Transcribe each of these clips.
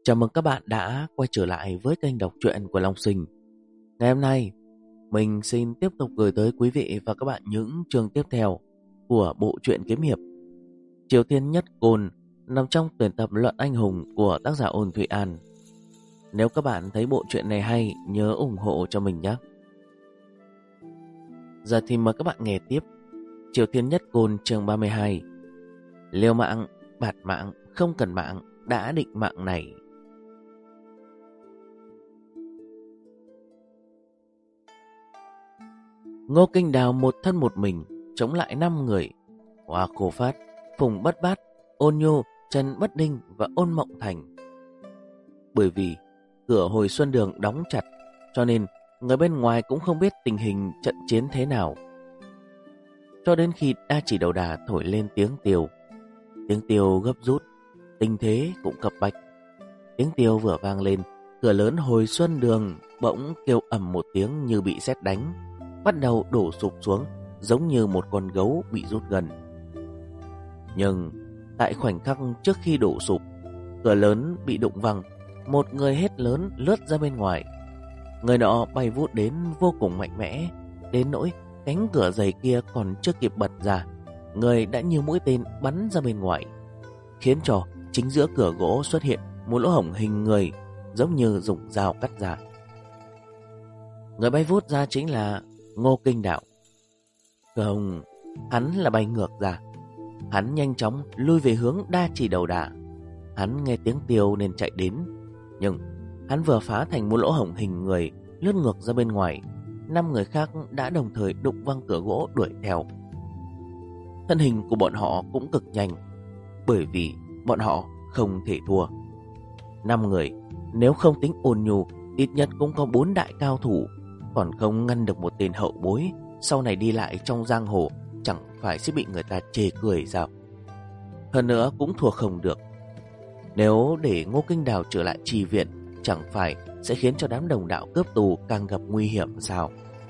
Chào mừng các bạn đã quay trở lại với kênh đọc truyện của Long Sinh. Ngày hôm nay, mình xin tiếp tục gửi tới quý vị và các bạn những chương tiếp theo của bộ truyện kiếm hiệp Triều Thiên Nhất Côn nằm trong tuyển tập Luận Anh Hùng của tác giả Ôn Thụy An. Nếu các bạn thấy bộ truyện này hay, nhớ ủng hộ cho mình nhé. Giờ thì mời các bạn nghe tiếp Triều Thiên Nhất Côn chương 32. Liều mạng, bạt mạng, không cần mạng, đã định mạng này. Ngô Kinh Đào một thân một mình chống lại 5 người: Hoa Khổ Phát, Phùng Bất Bát, Ôn Nhô, Trần Bất Đinh và Ôn Mộng Thành. Bởi vì cửa Hồi Xuân Đường đóng chặt, cho nên người bên ngoài cũng không biết tình hình trận chiến thế nào. Cho đến khi Đa Chỉ Đầu Đà thổi lên tiếng tiều gấp rút, tình thế cũng cấp bách. Tiếng tiều vừa vang lên, cửa lớn Hồi Xuân Đường bỗng kêu ầm một tiếng như bị sét đánh, bắt đầu đổ sụp xuống giống như một con gấu bị rút gần. Nhưng tại khoảnh khắc trước khi đổ sụp, cửa lớn bị đụng văng, một người hét lớn lướt ra bên ngoài. Người nọ bay vút đến vô cùng mạnh mẽ, đến nỗi cánh cửa dày kia còn chưa kịp bật ra, người đã như mũi tên bắn ra bên ngoài, khiến cho chính giữa cửa gỗ xuất hiện một lỗ hổng hình người, giống như dùng dao cắt ra. Người bay vút ra chính là Ngô Kinh Đạo. Không, hắn là bay ngược ra. Hắn nhanh chóng lui về hướng Đa Chỉ Đầu Đà. Hắn nghe tiếng tiều nên chạy đến, nhưng hắn vừa phá thành một lỗ hổng hình người, lướt ngược ra bên ngoài. 5 người khác đã đồng thời đụng văng cửa gỗ đuổi theo. Thân hình của bọn họ cũng cực nhanh, bởi vì bọn họ không thể thua. 5 người, nếu không tính Ôn Nhu, ít nhất cũng có 4 đại cao thủ, còn không ngăn được một tên hậu bối, sau này đi lại trong giang hồ chẳng phải sẽ bị người ta chê cười sao? Hơn nữa cũng thua không được. Nếu để Ngô Kinh Đào trở lại trì viện, chẳng phải sẽ khiến cho đám đồng đạo cướp tù càng gặp nguy hiểm sao?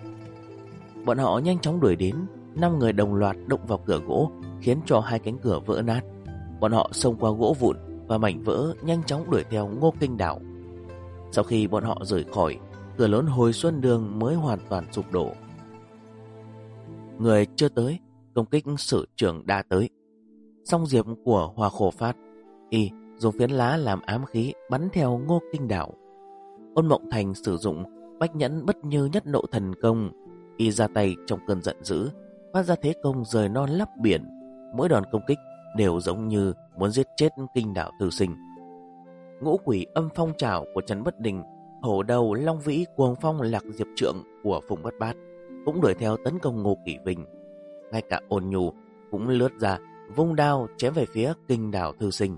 Bọn họ nhanh chóng đuổi đến, 5 người đồng loạt đụng vào cửa gỗ, khiến cho 2 cánh cửa vỡ nát. Bọn họ xông qua gỗ vụn và mảnh vỡ, nhanh chóng đuổi theo Ngô Kinh Đào. Sau khi bọn họ rời khỏi, cửa lớn Hồi Xuân Đường mới hoàn toàn sụp đổ. Người chưa tới, công kích sử trưởng đã tới. Song diệp của Hoa Khổ Phát, y dùng phiến lá làm ám khí bắn theo Ngô Kinh Đào. Ôn Mộng Thành sử dụng Bách Nhẫn Bất Như Nhất Nộ Thần Công, y ra tay trong cơn giận dữ, phát ra thế công rời non lấp biển. Mỗi đòn công kích đều giống như muốn giết chết Kinh Đào thư sinh. Ngũ Quỷ Âm Phong Trảo của Trần Bất Đình, Hổ Đầu Long Vĩ Cuồng Phong Lạc Diệp Trượng của Phùng Bất Bát cũng đuổi theo tấn công Ngô Kỷ Vinh. Ngay cả Ôn Nhu cũng lướt ra, vung đao chém về phía Kinh Đào thư sinh.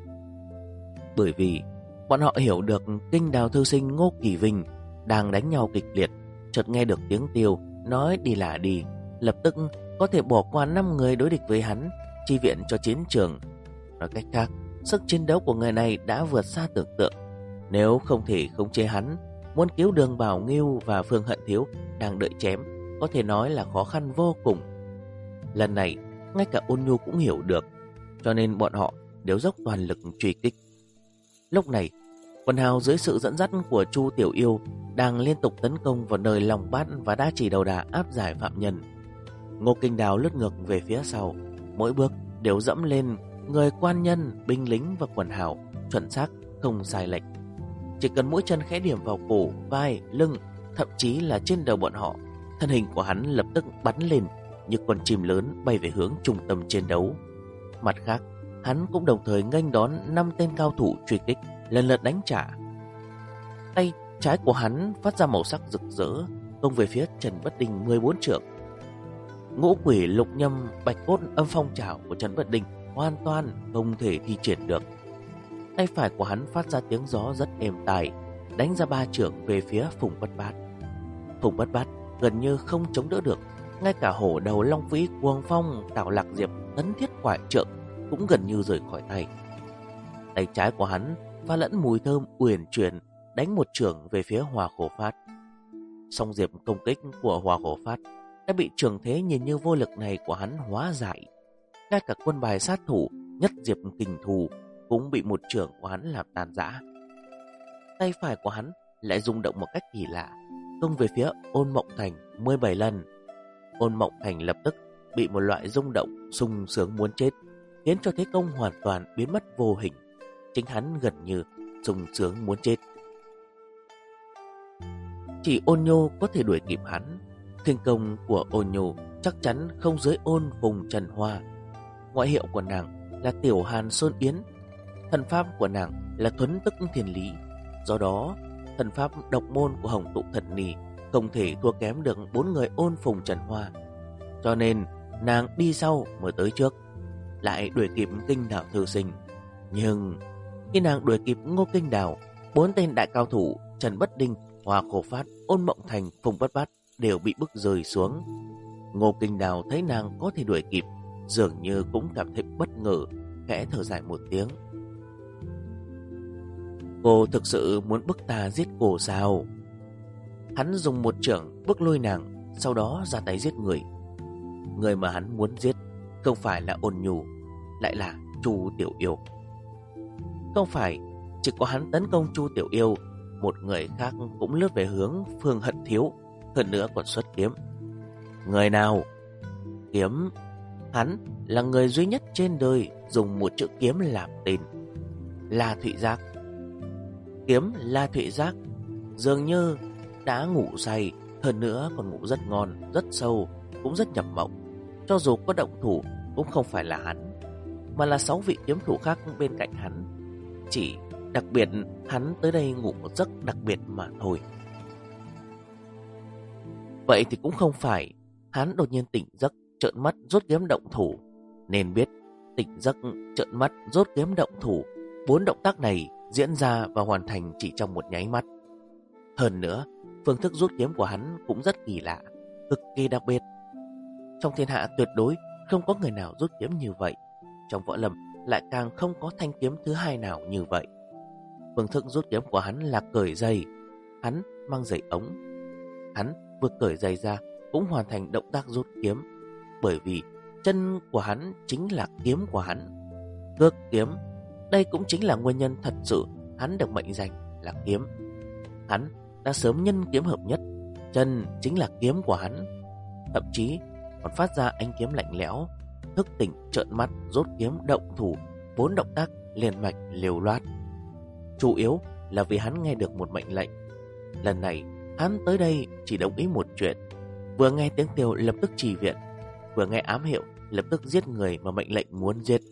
Bởi vì bọn họ hiểu được Kinh Đào thư sinh Ngô Kỷ Vinh đang đánh nhau kịch liệt, chợt nghe được tiếng tiều nói đi là đi, lập tức có thể bỏ qua 5 người đối địch với hắn, chi viện cho chiến trường. Nói cách khác, sức chiến đấu của người này đã vượt xa tưởng tượng. Nếu không thể khống chế hắn, muốn cứu Đường Bảo Nghiêu và Phương Hận Thiếu đang đợi chém, có thể nói là khó khăn vô cùng. Lần này, ngay cả Ôn Nhu cũng hiểu được, cho nên bọn họ đều dốc toàn lực truy kích. Lúc này, quần hào dưới sự dẫn dắt của Chu Tiểu Yêu đang liên tục tấn công vào nơi Long Bát và Đa Chỉ Đầu Đà áp giải phạm nhân. Ngô Kinh Đào lướt ngược về phía sau, mỗi bước đều dẫm lên người quan nhân, binh lính và quần hào, chuẩn xác không sai lệch. Chỉ cần mỗi chân khẽ điểm vào cổ, vai, lưng, thậm chí là trên đầu bọn họ, thân hình của hắn lập tức bắn lên như con chim lớn bay về hướng trung tâm chiến đấu. Mặt khác, hắn cũng đồng thời nghênh đón 5 tên cao thủ truy kích, lần lượt đánh trả. Tay trái của hắn phát ra màu sắc rực rỡ, công về phía Trần Bất Đình 14 trượng. Ngũ Quỷ Lục Nhâm Bạch Cốt Âm Phong Trảo của Trần Bất Đình hoàn toàn không thể thi triển được. Tay phải của hắn phát ra tiếng gió rất êm tai, đánh ra 3 trượng về phía Phùng Bất Bát. Phùng Bất Bát gần như không chống đỡ được, ngay cả Hổ Đầu Long Vĩ Cuồng Phong Tảo Lạc Diệp Tấn Thiết Quải Trượng cũng gần như rời khỏi tay. Tay trái của hắn pha lẫn mùi thơm uyển chuyển, đánh một chưởng về phía Hoa Khổ Phát. Song diệp công kích của Hoa Khổ Phát đã bị trường thế nhìn như vô lực này của hắn hóa giải. Ngay cả quân bài sát thủ Nhất Diệp Kình Thù cũng bị một chưởng của hắn làm tan rã, tay phải của hắn lại rung động một cách kỳ lạ, công về phía Ôn Mộng Thành 17 lần. Ôn Mộng Thành lập tức bị một loại rung động sung sướng muốn chết, khiến cho thế công hoàn toàn biến mất vô hình. Chính hắn gần như sung sướng muốn chết. Chỉ Ôn Nhô có thể đuổi kịp hắn. Khinh công của Ôn Nhô chắc chắn không dưới Ôn Phùng Trần Hoa. Ngoại hiệu của nàng là Tiểu Hàn Sơn Yến. Thần pháp của nàng là Thuấn Tức Thiên Lý. Do đó, thần pháp độc môn của Hồng Tụ Thần Nì không thể thua kém được 4 người Ôn Phùng Trần Hoa. Cho nên nàng đi sau mới tới trước, lại đuổi kịp Kinh Đảo Thư Sinh. Nhưng khi nàng đuổi kịp Ngô Kinh Đảo, 4 tên đại cao thủ Trần Bất Đinh, Hoa Khổ Phát, Ôn Mộng Thành, Phùng Bất Bát đều bị bức rơi xuống. Ngô Kinh Đảo thấy nàng có thể đuổi kịp, dường như cũng cảm thấy bất ngờ, khẽ thở dài một tiếng. Cô thực sự muốn bức ta giết cô sao? Hắn dùng một chưởng bức lôi nàng, sau đó ra tay giết người. Người mà hắn muốn giết không phải là Ôn Nhu, lại là Chu Tiểu Yêu. Không phải chỉ có hắn tấn công Chu Tiểu Yêu, một người khác cũng lướt về hướng Phương Hận Thiếu, hơn nữa còn xuất kiếm. Người nào? Kiếm. Hắn là người duy nhất trên đời dùng một chữ kiếm làm tên. La Thụy Giác. Kiếm La Thụy Giác dường như đã ngủ say, hơn nữa còn ngủ rất ngon, rất sâu, cũng rất nhập mộng. Cho dù có động thủ cũng không phải là hắn, mà là 6 vị kiếm thủ khác bên cạnh hắn. Chỉ đặc biệt hắn tới đây ngủ một giấc đặc biệt mà thôi. Vậy thì cũng không phải hắn đột nhiên tỉnh giấc trợn mắt rút kiếm động thủ. Nên biết tỉnh giấc trợn mắt rút kiếm động thủ, 4 động tác này diễn ra và hoàn thành chỉ trong một nháy mắt. Hơn nữa, phương thức rút kiếm của hắn cũng rất kỳ lạ, cực kỳ đặc biệt. Trong thiên hạ tuyệt đối không có người nào rút kiếm như vậy. Trong võ lâm lại càng không có thanh kiếm thứ hai nào như vậy. Phương thức rút kiếm của hắn là cởi giày. Hắn mang giày ống. Hắn vừa cởi giày ra cũng hoàn thành động tác rút kiếm, bởi vì chân của hắn chính là kiếm của hắn. Cước kiếm. Đây cũng chính là nguyên nhân thật sự hắn được mệnh danh là kiếm. Hắn đã sớm nhân kiếm hợp nhất, chân chính là kiếm của hắn. Thậm chí còn phát ra ánh kiếm lạnh lẽo, thức tỉnh trợn mắt rút kiếm động thủ, 4 động tác liền mạch liều loát. Chủ yếu là vì hắn nghe được một mệnh lệnh. Lần này hắn tới đây chỉ đồng ý một chuyện: vừa nghe tiếng kêu lập tức chỉ viện, vừa nghe ám hiệu lập tức giết người mà mệnh lệnh muốn giết.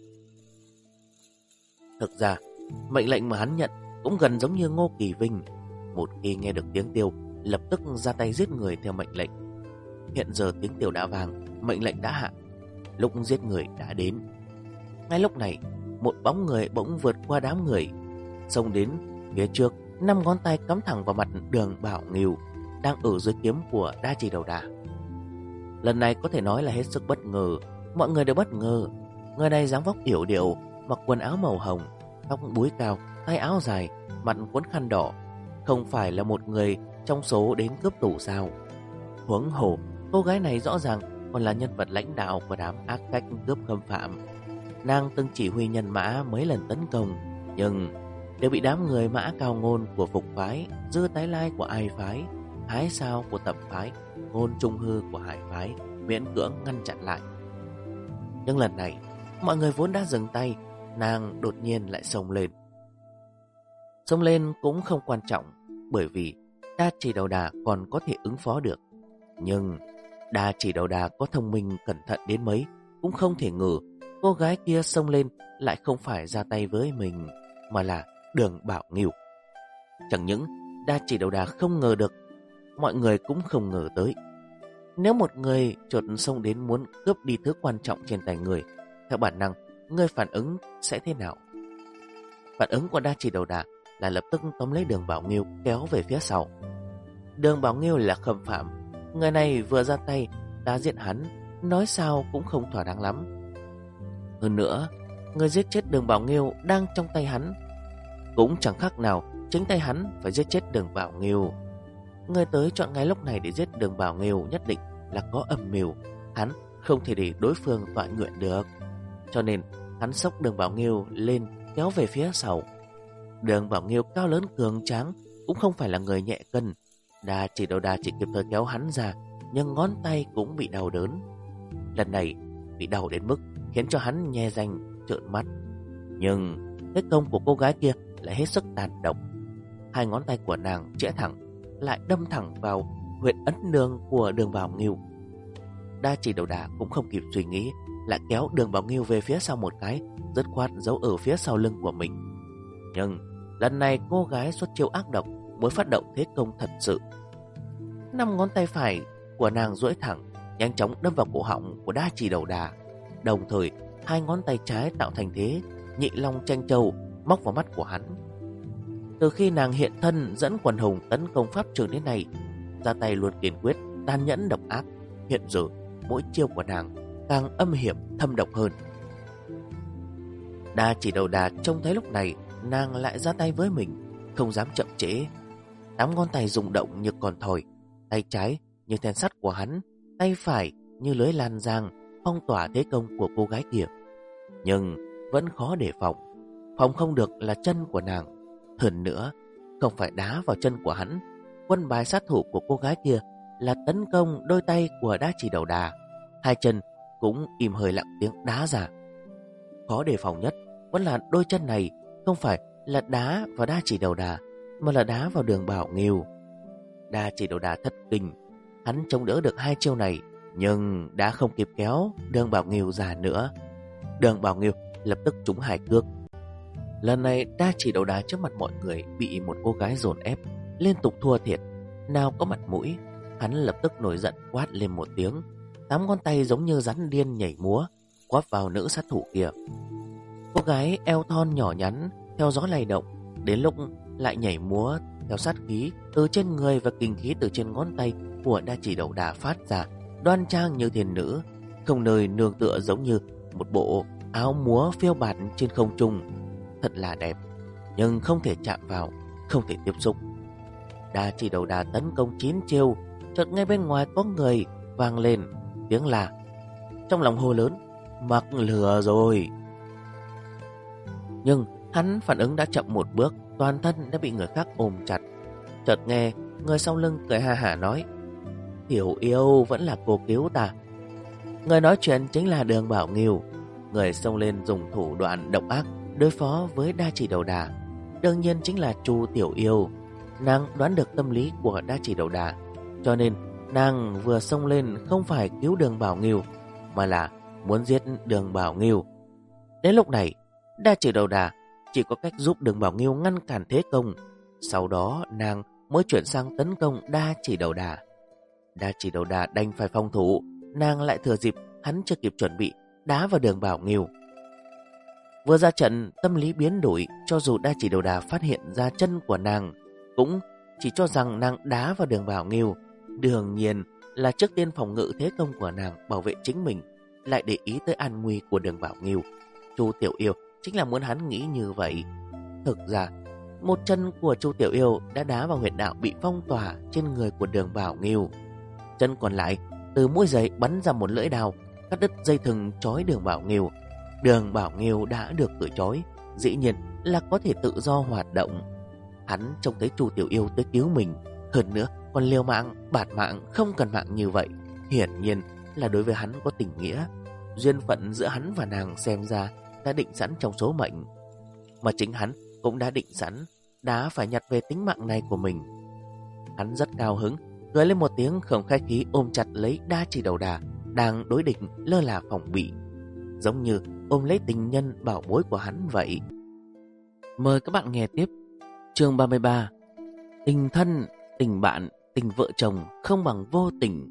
Thực ra mệnh lệnh mà hắn nhận cũng gần giống như Ngô Kỳ Vinh, một khi nghe được tiếng kêu lập tức ra tay giết người theo mệnh lệnh. Hiện giờ tiếng kêu đã vang, mệnh lệnh đã hạ, lúc giết người đã đến. Ngay lúc này, một bóng người bỗng vượt qua đám người, xông đến phía trước, 5 ngón tay cắm thẳng vào mặt Đường Bảo Nghiêu đang ở dưới kiếm của Đa Chỉ Đầu Đà. Lần này có thể nói là hết sức bất ngờ, mọi người đều bất ngờ. Người này dáng vóc yểu điệu, mặc quần áo màu hồng, tóc búi cao, tay áo dài, mặt quấn khăn đỏ, không phải là một người trong số đến cướp tủ sao? Huống hồ, cô gái này rõ ràng còn là nhân vật lãnh đạo của đám ác khách cướp khâm phạm. Nàng từng chỉ huy nhân mã mấy lần tấn công, nhưng đều bị đám người Mã Cao Ngôn của Phục phái, Dư Tái Lai của Ai phái, Thái Sao của Tập phái, Ngôn Trung Hư của Hải phái miễn cưỡng ngăn chặn lại. Nhưng lần này, mọi người vốn đã dừng tay, nàng đột nhiên lại xông lên. Xông lên cũng không quan trọng, bởi vì Đa Chỉ Đầu Đà còn có thể ứng phó được. Nhưng Đa Chỉ Đầu Đà có thông minh cẩn thận đến mấy cũng không thể ngờ cô gái kia xông lên lại không phải ra tay với mình, mà là Đường Bảo Nghiêu. Chẳng những Đa Chỉ Đầu Đà không ngờ được, mọi người cũng không ngờ tới. Nếu một người chợt xông đến muốn cướp đi thứ quan trọng trên tay người, theo bản năng người phản ứng sẽ thế nào? Phản ứng của Đa Chỉ Đầu Đà là lập tức tóm lấy Đường Bảo Nghiêu kéo về phía sau. Đường Bảo Nghiêu là khâm phạm, người này vừa ra tay đã giết hắn, nói sao cũng không thỏa đáng lắm. Hơn nữa, người giết chết Đường Bảo Nghiêu đang trong tay hắn, cũng chẳng khác nào chính tay hắn phải giết chết Đường Bảo Nghiêu. Người tới chọn ngay lúc này để giết Đường Bảo Nghiêu nhất định là có âm mưu, hắn không thể để đối phương tọa nguyện được. Cho nên hắn xốc Đường Bảo Nghiêu lên kéo về phía sau. Đường Bảo Nghiêu cao lớn cường tráng, cũng không phải là người nhẹ cân. Đa Chỉ Đầu Đà chỉ kịp thời kéo hắn ra, nhưng ngón tay cũng bị đau đớn. Lần này bị đau đến mức khiến cho hắn nhe răng trợn mắt. Nhưng thế công của cô gái kia lại hết sức tàn độc. Hai ngón tay của nàng chĩa thẳng, lại đâm thẳng vào huyệt ấn nương của Đường Bảo Nghiêu. Đa Chỉ Đầu Đà cũng không kịp suy nghĩ, lại kéo Đường Bảo Nghiêu về phía sau một cái, dứt khoát giấu ở phía sau lưng của mình. Nhưng lần này cô gái xuất chiêu ác độc, mới phát động thế công thật sự. 5 ngón tay phải của nàng duỗi thẳng, nhanh chóng đâm vào cổ họng của Đa Chỉ Đầu Đà. Đồng thời, hai ngón tay trái tạo thành thế Nhị Long Tranh Châu, móc vào mắt của hắn. Từ khi nàng hiện thân dẫn quần hùng tấn công pháp trường đến nay, ra tay luôn kiên quyết, tàn nhẫn độc ác. Hiện giờ mỗi chiêu của nàng càng âm hiểm thâm độc hơn. Đa Chỉ Đầu Đà trông thấy lúc này nàng lại ra tay với mình, không dám chậm trễ. 8 ngón tay rung động như con thoi, tay trái như then sắt của hắn, tay phải như lưới lan giang phong tỏa thế công của cô gái kia. Nhưng vẫn khó để phòng. Phòng không được là chân của nàng. Hơn nữa, không phải đá vào chân của hắn. Quân bài sát thủ của cô gái kia là tấn công đôi tay của Đa Chỉ Đầu Đà. Hai chân cũng im hơi lặng tiếng đá ra. Khó đề phòng nhất vẫn là đôi chân này không phải là đá vào Đa Chỉ Đầu Đà, mà là đá vào Đường Bảo Nghiêu. Đa Chỉ Đầu Đà thất kinh. Hắn chống đỡ được hai chiêu này, nhưng đã không kịp kéo Đường Bảo Nghiêu ra nữa. Đường Bảo Nghiêu lập tức trúng hai cước. Lần này Đa Chỉ Đầu Đà trước mặt mọi người bị một cô gái dồn ép, liên tục thua thiệt, nào có mặt mũi. Hắn lập tức nổi giận quát lên một tiếng. 8 ngón tay giống như rắn điên nhảy múa, quát vào nữ sát thủ kia. Cô gái eo thon nhỏ nhắn theo gió lay động, đến lúc lại nhảy múa theo sát khí từ trên người và kinh khí từ trên ngón tay của Đa Chỉ Đầu Đà phát ra, đoan trang như thiên nữ, không nơi nương tựa, giống như một bộ áo múa phiêu bạt trên không trung. Thật là đẹp, nhưng không thể chạm vào, không thể tiếp xúc. Đa Chỉ Đầu Đà tấn công 9 chiêu, chợt ngay bên ngoài có người vang lên tiếng là. Trong lòng hô lớn, mắc lừa rồi. Nhưng hắn phản ứng đã chậm một bước, toàn thân đã bị người khác ôm chặt. Chợt nghe người sau lưng cười ha hả nói, Tiểu yêu vẫn là cô cứu ta. Người nói chuyện chính là Đường Bảo Nghiêu. Người xông lên dùng thủ đoạn độc ác đối phó với Đa Chỉ Đầu Đà, đương nhiên chính là Chu Tiểu Yêu. Nàng đoán được tâm lý của Đa Chỉ Đầu Đà, cho nên nàng vừa xông lên không phải cứu Đường Bảo Nghiêu, mà là muốn giết Đường Bảo Nghiêu. Đến lúc này, Đa Chỉ Đầu Đà chỉ có cách giúp Đường Bảo Nghiêu ngăn cản thế công. Sau đó nàng mới chuyển sang tấn công Đa Chỉ Đầu Đà. Đa Chỉ Đầu Đà đành phải phòng thủ, nàng lại thừa dịp hắn chưa kịp chuẩn bị đá vào Đường Bảo Nghiêu. Vừa ra trận, tâm lý biến đổi, cho dù Đa Chỉ Đầu Đà phát hiện ra chân của nàng, cũng chỉ cho rằng nàng đá vào Đường Bảo Nghiêu. Đương nhiên là trước tiên phòng ngự thế công của nàng, bảo vệ chính mình, lại để ý tới an nguy của Đường Bảo Nghiêu. Chu Tiểu Yêu chính là muốn hắn nghĩ như vậy. Thực ra, một chân của Chu Tiểu Yêu đã đá vào huyệt đạo bị phong tỏa trên người của Đường Bảo Nghiêu. Chân còn lại từ mũi giày bắn ra một lưỡi đao, cắt đứt dây thừng trói Đường Bảo Nghiêu. Đường Bảo Nghiêu đã được cởi trói, dĩ nhiên là có thể tự do hoạt động. Hắn trông thấy Chu Tiểu Yêu tới cứu mình, hơn nữa còn liều mạng, bạt mạng, không cần mạng như vậy, hiển nhiên là đối với hắn có tình nghĩa. Duyên phận giữa hắn và nàng xem ra đã định sẵn trong số mệnh, mà chính hắn cũng đã định sẵn đã phải nhặt về tính mạng này của mình. Hắn rất cao hứng, cười lên một tiếng không khách khí, ôm chặt lấy Đa Chỉ Đầu Đà đang đối địch lơ là phòng bị, giống như ôm lấy tình nhân bảo bối của hắn vậy. Mời các bạn nghe tiếp chương 33. Tình thân, tình bạn, tình vợ chồng không bằng vô tình.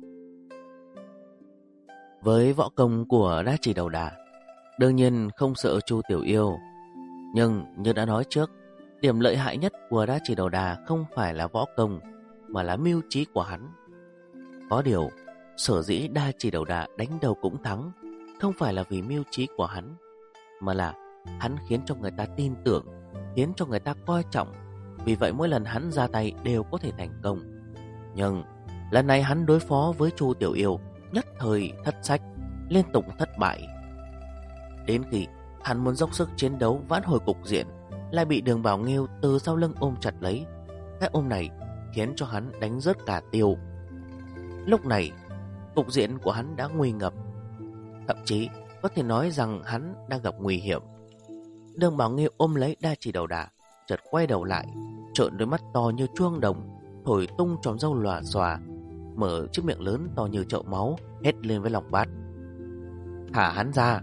Với võ công của Đa Chỉ Đầu Đà, đương nhiên không sợ Chu Tiểu Yêu. Nhưng như đã nói trước, điểm lợi hại nhất của Đa Chỉ Đầu Đà không phải là võ công, mà là mưu trí của hắn. Có điều, sở dĩ Đa Chỉ Đầu Đà đánh đầu cũng thắng, không phải là vì mưu trí của hắn, mà là hắn khiến cho người ta tin tưởng, khiến cho người ta coi trọng. Vì vậy mỗi lần hắn ra tay đều có thể thành công. Nhưng lần này hắn đối phó với Chu Tiểu Yêu nhất thời thất sách, liên tục thất bại. Đến khi hắn muốn dốc sức chiến đấu vãn hồi cục diện, lại bị Đường Bảo Nghiêu từ sau lưng ôm chặt lấy. Cái ôm này khiến cho hắn đánh rớt cả tiêu. Lúc này, cục diện của hắn đã nguy ngập, thậm chí có thể nói rằng hắn đang gặp nguy hiểm. Đường Bảo Nghiêu ôm lấy Đa Chỉ Đầu Đà, chợt quay đầu lại, trợn đôi mắt to như chuông đồng, thổi tung chòm râu lòa xòa, mở chiếc miệng lớn to như chậu máu, hét lên với Long Bát: "Thả hắn ra!"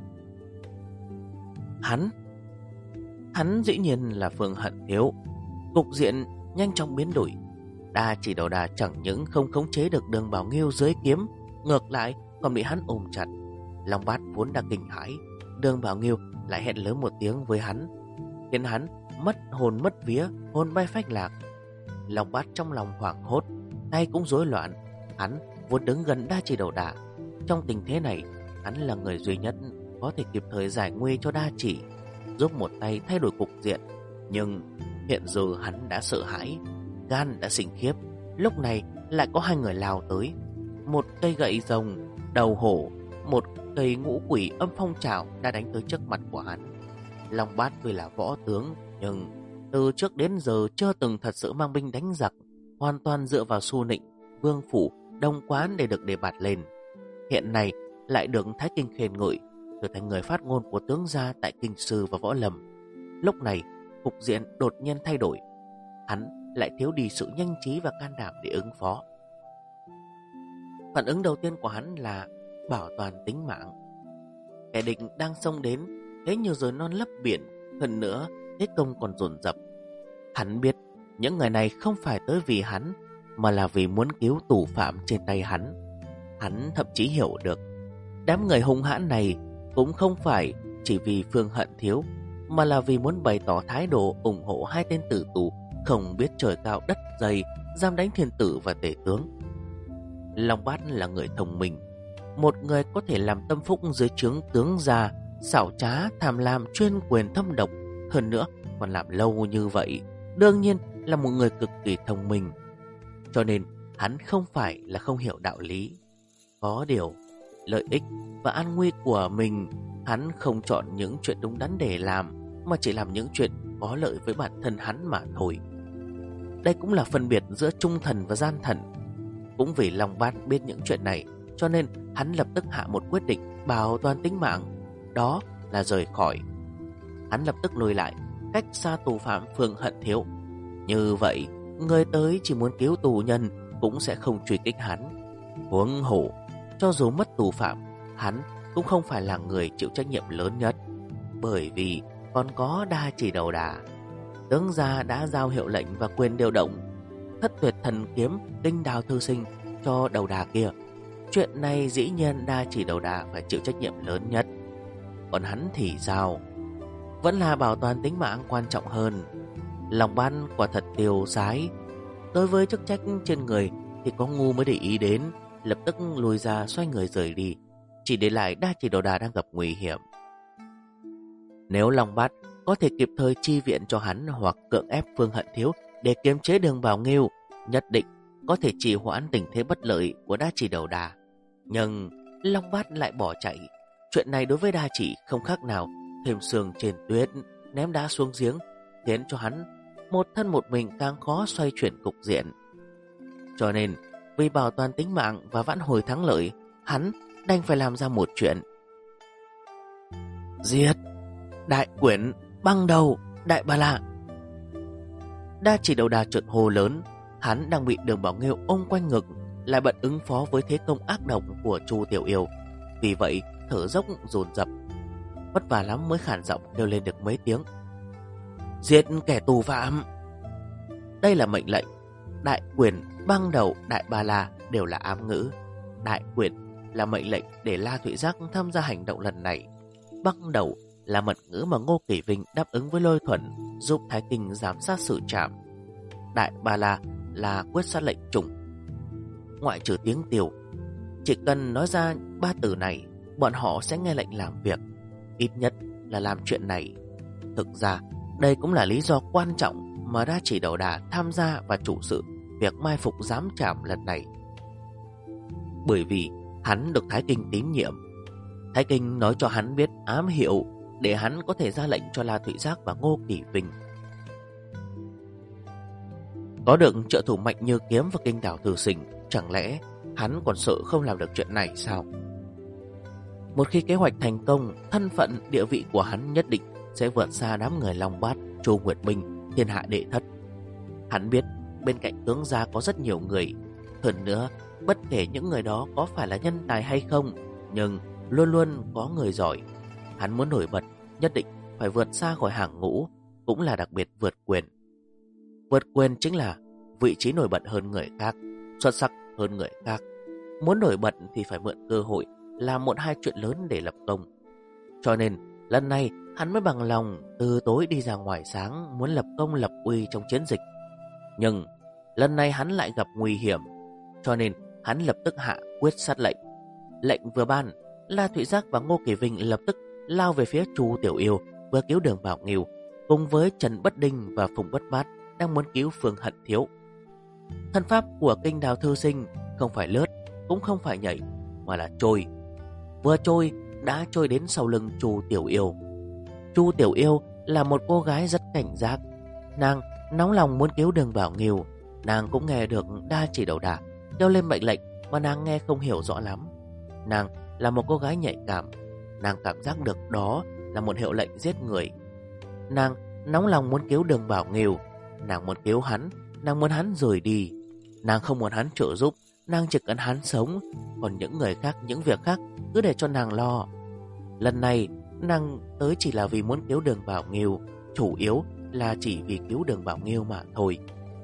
Hắn dĩ nhiên là Phương Hận Thiếu. Cục diện nhanh chóng biến đổi. Đa Chỉ Đầu Đà chẳng những không khống chế được Đường Bảo Nghiêu dưới kiếm, ngược lại còn bị hắn ôm chặt. Long Bát vốn đã kinh hãi, Đường Bảo Nghiêu lại hét lớn một tiếng với hắn, khiến hắn mất hồn mất vía, hồn bay phách lạc. Long Bát trong lòng hoảng hốt, tay cũng rối loạn. Hắn vốn đứng gần Đa Chỉ Đầu Đà, trong tình thế này hắn là người duy nhất có thể kịp thời giải nguy cho Đa Chỉ, giúp một tay thay đổi cục diện. Nhưng hiện giờ hắn đã sợ hãi, gan đã sinh khiếp. Lúc này lại có hai người lao tới, một cây gậy rồng đầu hổ, một cây ngũ quỷ âm phong trảo đã đánh tới trước mặt của hắn. Long Bát tuy là võ tướng, nhưng từ trước đến giờ chưa từng thật sự mang binh đánh giặc, hoàn toàn dựa vào Xu Nịnh, Vương Phủ, Đông Quán để được đề bạt lên. Hiện nay lại được Thái Kinh khen ngợi, trở thành người phát ngôn của tướng gia tại kinh sư và võ lâm. Lúc này cục diện đột nhiên thay đổi, hắn lại thiếu đi sự nhanh trí và can đảm để ứng phó. Phản ứng đầu tiên của hắn là bảo toàn tính mạng. Kẻ địch đang xông đến, thế như rồi non lấp biển, hơn nữa thế công còn dồn dập. Hắn biết những người này không phải tới vì hắn, mà là vì muốn cứu tù phạm trên tay hắn. Hắn thậm chí hiểu được đám người hung hãn này cũng không phải chỉ vì Phương Hận Thiếu, mà là vì muốn bày tỏ thái độ ủng hộ hai tên tử tù không biết trời cao đất dày, dám đánh thiên tử và tể tướng. Long Bát là người thông minh, một người có thể làm tâm phúc dưới trướng tướng gia, xảo trá, tham lam, chuyên quyền, thâm độc, hơn nữa còn làm lâu như vậy, đương nhiên là một người cực kỳ thông minh. Cho nên hắn không phải là không hiểu đạo lý. Có điều lợi ích và an nguy của mình, hắn không chọn những chuyện đúng đắn để làm, mà chỉ làm những chuyện có lợi với bản thân hắn mà thôi. Đây cũng là phân biệt giữa trung thần và gian thần. Cũng vì Long Bát biết những chuyện này, cho nên hắn lập tức hạ một quyết định bảo toàn tính mạng, đó là rời khỏi. Hắn lập tức lùi lại, cách xa tù phạm Phương Hận Thiếu. Như vậy, người tới chỉ muốn cứu tù nhân cũng sẽ không truy kích hắn. Huống hồ, cho dù mất tù phạm, hắn cũng không phải là người chịu trách nhiệm lớn nhất, bởi vì còn có Đa Chỉ Đầu Đà. Tướng gia đã giao hiệu lệnh và quyền điều động Thất Tuyệt Thần Kiếm, Kinh Đào Thư Sinh cho Đầu Đà kia. Chuyện này dĩ nhiên Đa Chỉ Đầu Đà phải chịu trách nhiệm lớn nhất. Còn hắn thì sao? Vẫn là bảo toàn tính mạng quan trọng hơn. Lòng Ban quả thật tiêu sái. Đối với chức trách trên người thì có ngu mới để ý đến, lập tức lùi ra xoay người rời đi, chỉ để lại Đa Chỉ Đầu Đà đang gặp nguy hiểm. Nếu Long Bát có thể kịp thời chi viện cho hắn hoặc cưỡng ép Phương Hận Thiếu để kiềm chế Đường Bảo Nghiêu, nhất định có thể trì hoãn tình thế bất lợi của Đa Chỉ Đầu Đà. Nhưng Long Bát lại bỏ chạy. Chuyện này đối với Đa Chỉ không khác nào thêm sương trên tuyết, ném đá xuống giếng, khiến cho hắn một thân một mình càng khó xoay chuyển cục diện. Cho nên vì bảo toàn tính mạng và vãn hồi thắng lợi, hắn đành phải làm ra một chuyện: giết Đại Quyển, Băng Đầu, Đại Ba La. Đa Chỉ Đầu Đà chợt hô lớn. Hắn đang bị Đường Bảo Nghiêu ôm quanh ngực, lại bận ứng phó với thế công ác độc của Chu Tiểu Yêu, vì vậy thở dốc dồn dập, vất vả lắm mới khản giọng kêu lên được mấy tiếng: giết kẻ tù phạm. Đây là mệnh lệnh. Đại Quyền, Băng Đầu, Đại Ba La đều là ám ngữ. Đại Quyền là mệnh lệnh để La Thụy Giác tham gia hành động lần này. Băng Đầu là mật ngữ mà Ngô Kỷ Vinh đáp ứng với Lôi Thuần, giúp Thái Kinh giám sát xử trảm. Đại Ba La là quyết sát lệnh trùng. Ngoại trừ tiếng Tiểu, chỉ cần nói ra ba từ này, bọn họ sẽ nghe lệnh làm việc, ít nhất là làm chuyện này. Thực ra đây cũng là lý do quan trọng mà Đa Chỉ Đầu Đà tham gia và chủ sự việc mai phục giám trảm lần này. Bởi vì hắn được Thái Kinh tín nhiệm. Thái Kinh nói cho hắn biết ám hiệu để hắn có thể ra lệnh cho La Thụy Giác và Ngô Kỷ Vinh Có được trợ thủ mạnh như Kiếm và Kinh Đảo Thư Sinh, chẳng lẽ hắn còn sợ không làm được chuyện này sao? Một khi kế hoạch thành công, thân phận, địa vị của hắn nhất định sẽ vượt xa đám người Long Bát, Chu Nguyệt Minh, thiên hạ đệ thất. Hắn biết bên cạnh tướng gia có rất nhiều người. Hơn nữa, bất kể những người đó có phải là nhân tài hay không, nhưng luôn luôn có người giỏi. Hắn muốn nổi bật, nhất định phải vượt xa khỏi hàng ngũ, cũng là đặc biệt vượt quyền. Vượt quyền chính là vị trí nổi bật hơn người khác, xuất sắc hơn người khác. Muốn nổi bật thì phải mượn cơ hội, làm một hai chuyện lớn để lập công. Cho nên lần này hắn mới bằng lòng từ tối đi ra ngoài sáng, muốn lập công lập uy trong chiến dịch. Nhưng lần này hắn lại gặp nguy hiểm, cho nên hắn lập tức hạ quyết sát lệnh. Lệnh vừa ban, La Thụy Giác và Ngô Kỳ Vinh lập tức lao về phía Chu Tiểu Yêu vừa cứu Đường Bảo Nghiêu, cùng với Trần Bất Đinh và Phùng Bất Bát đang muốn cứu Phương Hận Thiếu. Thân pháp của Kinh Đào Thư Sinh không phải lướt, cũng không phải nhảy, mà là trôi. Vừa trôi đã trôi đến sau lưng Chu Tiểu Yêu. Chu Tiểu Yêu là một cô gái rất cảnh giác. Nàng nóng lòng muốn cứu Đường Bảo Nghiêu. Nàng cũng nghe được đa chỉ đầu đà kêu lên mệnh lệnh mà nàng nghe không hiểu rõ lắm. Nàng là một cô gái nhạy cảm. Nàng cảm giác được đó là một hiệu lệnh giết người. Nàng nóng lòng muốn cứu Đường Bảo Nghiêu. Nàng muốn cứu hắn, nàng muốn hắn rời đi. Nàng không muốn hắn trợ giúp, nàng chỉ cần hắn sống. Còn những người khác, những việc khác cứ để cho nàng lo. Lần này nàng tới chỉ là vì muốn cứu Đường Bảo Nghiêu, chủ yếu là chỉ vì cứu Đường Bảo Nghiêu mà thôi.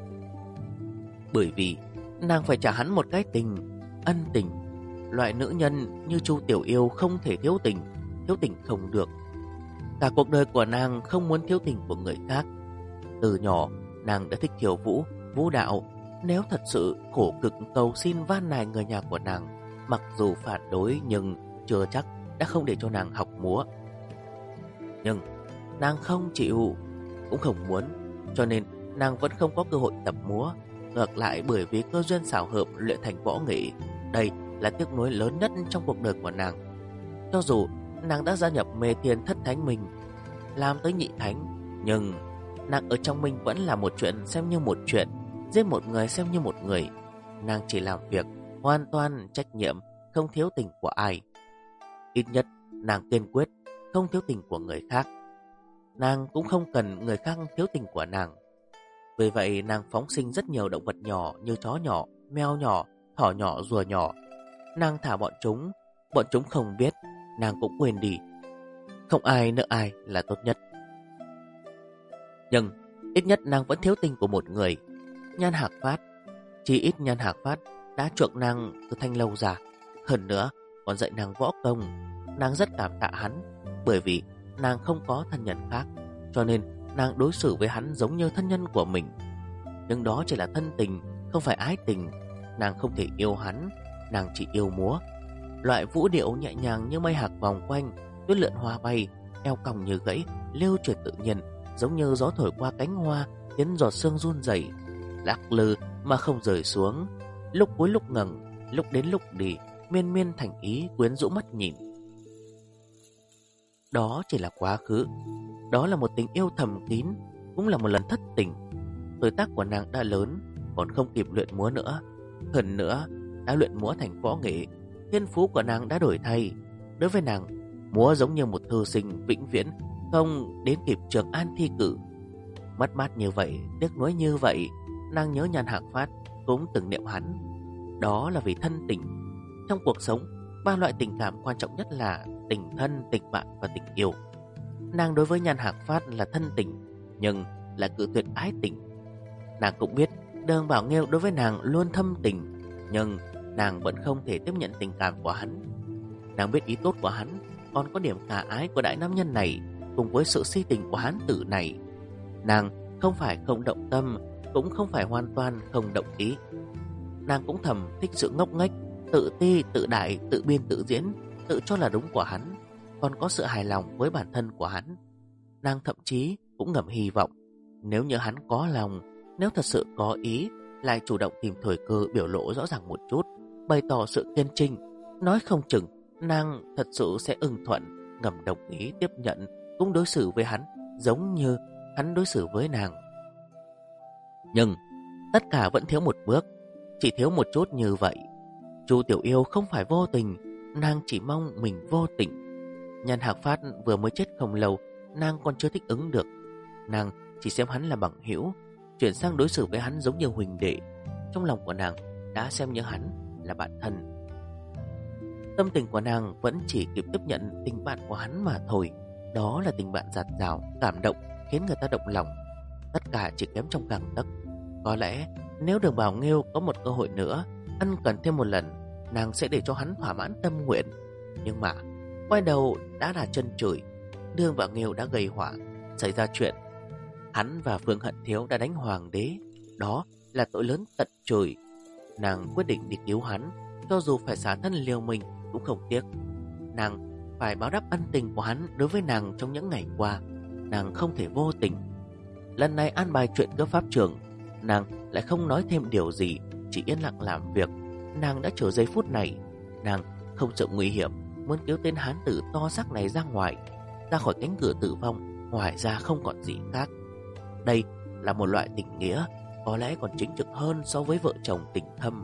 Bởi vì nàng phải trả hắn một cái tình, ân tình. Loại nữ nhân như Chu Tiểu Yêu không thể thiếu tình không được. Cả cuộc đời của nàng không muốn thiếu tình của người khác. Từ nhỏ nàng đã thích khiêu vũ, vũ đạo. Nếu thật sự khổ cực cầu xin van nài người nhà của nàng, mặc dù phản đối nhưng chưa chắc đã không để cho nàng học múa. Nhưng nàng không chịu, cũng không muốn, cho nên nàng vẫn không có cơ hội tập múa. Ngược lại bởi vì cơ duyên xảo hợp luyện thành võ nghệ. Đây là tiếc nuối lớn nhất trong cuộc đời của nàng. Cho dù nàng đã gia nhập Mê Thiên Thất Thánh Minh, làm tới nhị thánh, nhưng nàng ở trong mình vẫn là một chuyện xem như một chuyện, giết một người xem như một người. Nàng chỉ làm việc hoàn toàn trách nhiệm, không thiếu tình của ai. Ít nhất nàng kiên quyết không thiếu tình của người khác. Nàng cũng không cần người khác thiếu tình của nàng. Vì vậy nàng phóng sinh rất nhiều động vật nhỏ như chó nhỏ, mèo nhỏ, thỏ nhỏ, rùa nhỏ. Nàng thả bọn chúng không biết, nàng cũng quên đi. Không ai nợ ai là tốt nhất. Nhưng ít nhất nàng vẫn thiếu tình của một người, Nhan Hạc Phát. Chỉ ít Nhan Hạc Phát đã chuộng nàng từ thanh lâu già. Hơn nữa còn dạy nàng võ công. Nàng rất cảm tạ hắn, bởi vì nàng không có thân nhân khác, cho nên nàng đối xử với hắn giống như thân nhân của mình. Nhưng đó chỉ là thân tình, không phải ái tình. Nàng không thể yêu hắn, nàng chỉ yêu múa. Loại vũ điệu nhẹ nhàng như mây hạc vòng quanh, tuyết lượn hoa bay, eo cong như gãy, lưu chuyển tự nhiên, giống như gió thổi qua cánh hoa, khiến giọt sương run rẩy, lắc lư mà không rời xuống. Lúc cúi lúc ngẩng, lúc đến lúc đi, miên miên thành ý quyến rũ mắt nhìn. Đó chỉ là quá khứ. Đó là một tình yêu thầm kín, cũng là một lần thất tình. Tuổi tác của nàng đã lớn, còn không kịp luyện múa nữa. Hơn nữa đã luyện múa thành võ nghệ. Thiên phú của nàng đã đổi thay. Đối với nàng, múa giống như một thư sinh vĩnh viễn không đến kịp Trường An thi cử. Mất mát như vậy, tiếc nuối như vậy, nàng nhớ Nhan Hạc Phát, cũng từng niệm hắn. Đó là vì thân tình. Trong cuộc sống, ba loại tình cảm quan trọng nhất là tình thân, tình bạn và tình yêu. Nàng đối với Nhan Hạc Phát là thân tình, nhưng là cự tuyệt ái tình. Nàng cũng biết Đường Bảo Nghiêu đối với nàng luôn thâm tình, nhưng nàng vẫn không thể tiếp nhận tình cảm của hắn. Nàng biết ý tốt của hắn, còn có điểm khả ái của đại nam nhân này, cùng với sự si tình của hắn tử này. Nàng không phải không động tâm, cũng không phải hoàn toàn không động ý. Nàng cũng thầm thích sự ngốc nghếch, tự ti, tự đại, tự biên tự diễn, tự cho là đúng của hắn, còn có sự hài lòng với bản thân của hắn. Nàng thậm chí cũng ngầm hy vọng, nếu như hắn có lòng, nếu thật sự có ý, lại chủ động tìm thời cơ biểu lộ rõ ràng một chút, bày tỏ sự kiên trinh, nói không chừng nàng thật sự sẽ ưng thuận, ngầm đồng ý tiếp nhận, cũng đối xử với hắn giống như hắn đối xử với nàng. Nhưng Tất cả vẫn thiếu một bước, chỉ thiếu một chút như vậy. Chu Tiểu Yêu không phải vô tình, nàng chỉ mong mình vô tình. Nhan Hạc Phát vừa mới chết không lâu, nàng còn chưa thích ứng được. Nàng chỉ xem hắn là bằng hữu, chuyển sang đối xử với hắn giống như huynh đệ. Trong lòng của nàng đã xem như hắn là bạn thân. Tâm tình của nàng vẫn chỉ kịp tiếp nhận tình bạn của hắn mà thôi. Đó là tình bạn dạt dào, cảm động, khiến người ta động lòng. Tất cả chỉ kém trong gang tấc. Có lẽ nếu Đường Bảo Nghiêu có một cơ hội nữa, ăn cần thêm một lần, nàng sẽ để cho hắn thỏa mãn tâm nguyện. Nhưng mà quay đầu đã là chân chửi. Đường Bảo Nghiêu đã gây họa, xảy ra chuyện. Hắn và Phương Hận Thiếu đã đánh hoàng đế. Đó là tội lớn tận trời. Nàng quyết định đi cứu hắn, cho dù phải xả thân liều mình cũng không tiếc. Nàng phải báo đáp ân tình của hắn đối với nàng trong những ngày qua. Nàng không thể vô tình. Lần này an bài chuyện cấp pháp trường, nàng lại không nói thêm điều gì, chỉ yên lặng làm việc. Nàng đã chờ giây phút này. Nàng không sợ nguy hiểm, muốn cứu tên hán tử to xác này ra ngoài, ra khỏi cánh cửa tử vong. Ngoài ra không còn gì khác. Đây là một loại tình nghĩa, có lẽ còn chính trực hơn so với vợ chồng tình thâm.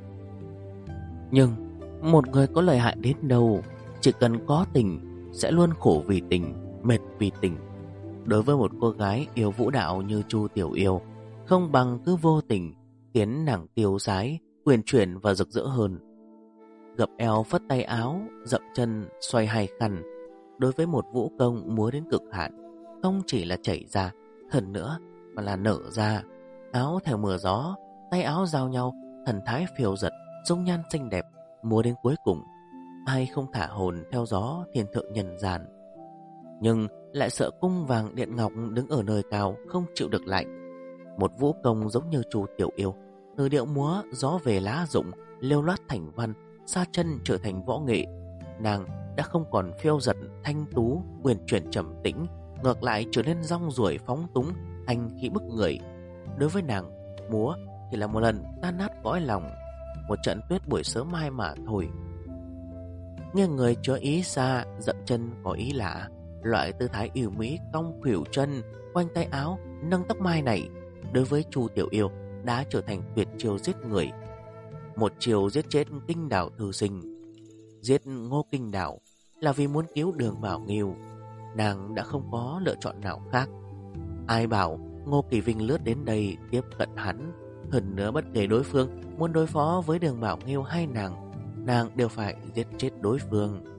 Nhưng một người có lợi hại đến đâu, chỉ cần có tình sẽ luôn khổ vì tình, mệt vì tình. Đối với một cô gái yêu vũ đạo như Chu Tiểu Yêu, không bằng cứ vô tình, khiến nàng tiêu sái, uyển chuyển và rực rỡ hơn. Gập eo phất tay áo, dậm chân xoay hai khăn. Đối với một vũ công múa đến cực hạn, không chỉ là chảy ra, hơn nữa mà là nở ra. Áo theo mưa gió, tay áo giao nhau, thần thái phiêu dật, dung nhan xinh đẹp, múa đến cuối cùng. Ai không thả hồn theo gió thiên thượng nhân gian, nhưng lại sợ cung vàng điện ngọc đứng ở nơi cao không chịu được lạnh. Một vũ công giống như Chu Tiểu Yêu, từ điệu múa gió về lá rụng, lưu loát thành văn, sa chân trở thành võ nghệ. Nàng đã không còn phiêu dật thanh tú, uyển chuyển trầm tĩnh, ngược lại trở nên rong ruổi phóng túng, anh khi bức người. Đối với nàng, múa thì là một lần tan nát cõi lòng, một trận tuyết buổi sớm mai mà thôi. Nghiêng người chứa ý xa, dậm chân có ý lạ, loại tư thái yêu mỹ cong khuỷu chân, quanh tay áo, nâng tóc mai này, đối với Chu Tiểu Yêu đã trở thành tuyệt chiêu giết người. Một chiều giết chết Kinh Đảo thư sinh. Giết Ngô Kinh Đảo là vì muốn cứu Đường Bảo Nghiêu. Nàng đã không có lựa chọn nào khác. Ai bảo Ngô Kỳ Vinh lướt đến đây tiếp cận hắn. Hơn nữa bất kể đối phương muốn đối phó với Đường Bảo Nghiêu hay nàng đều phải giết chết đối phương.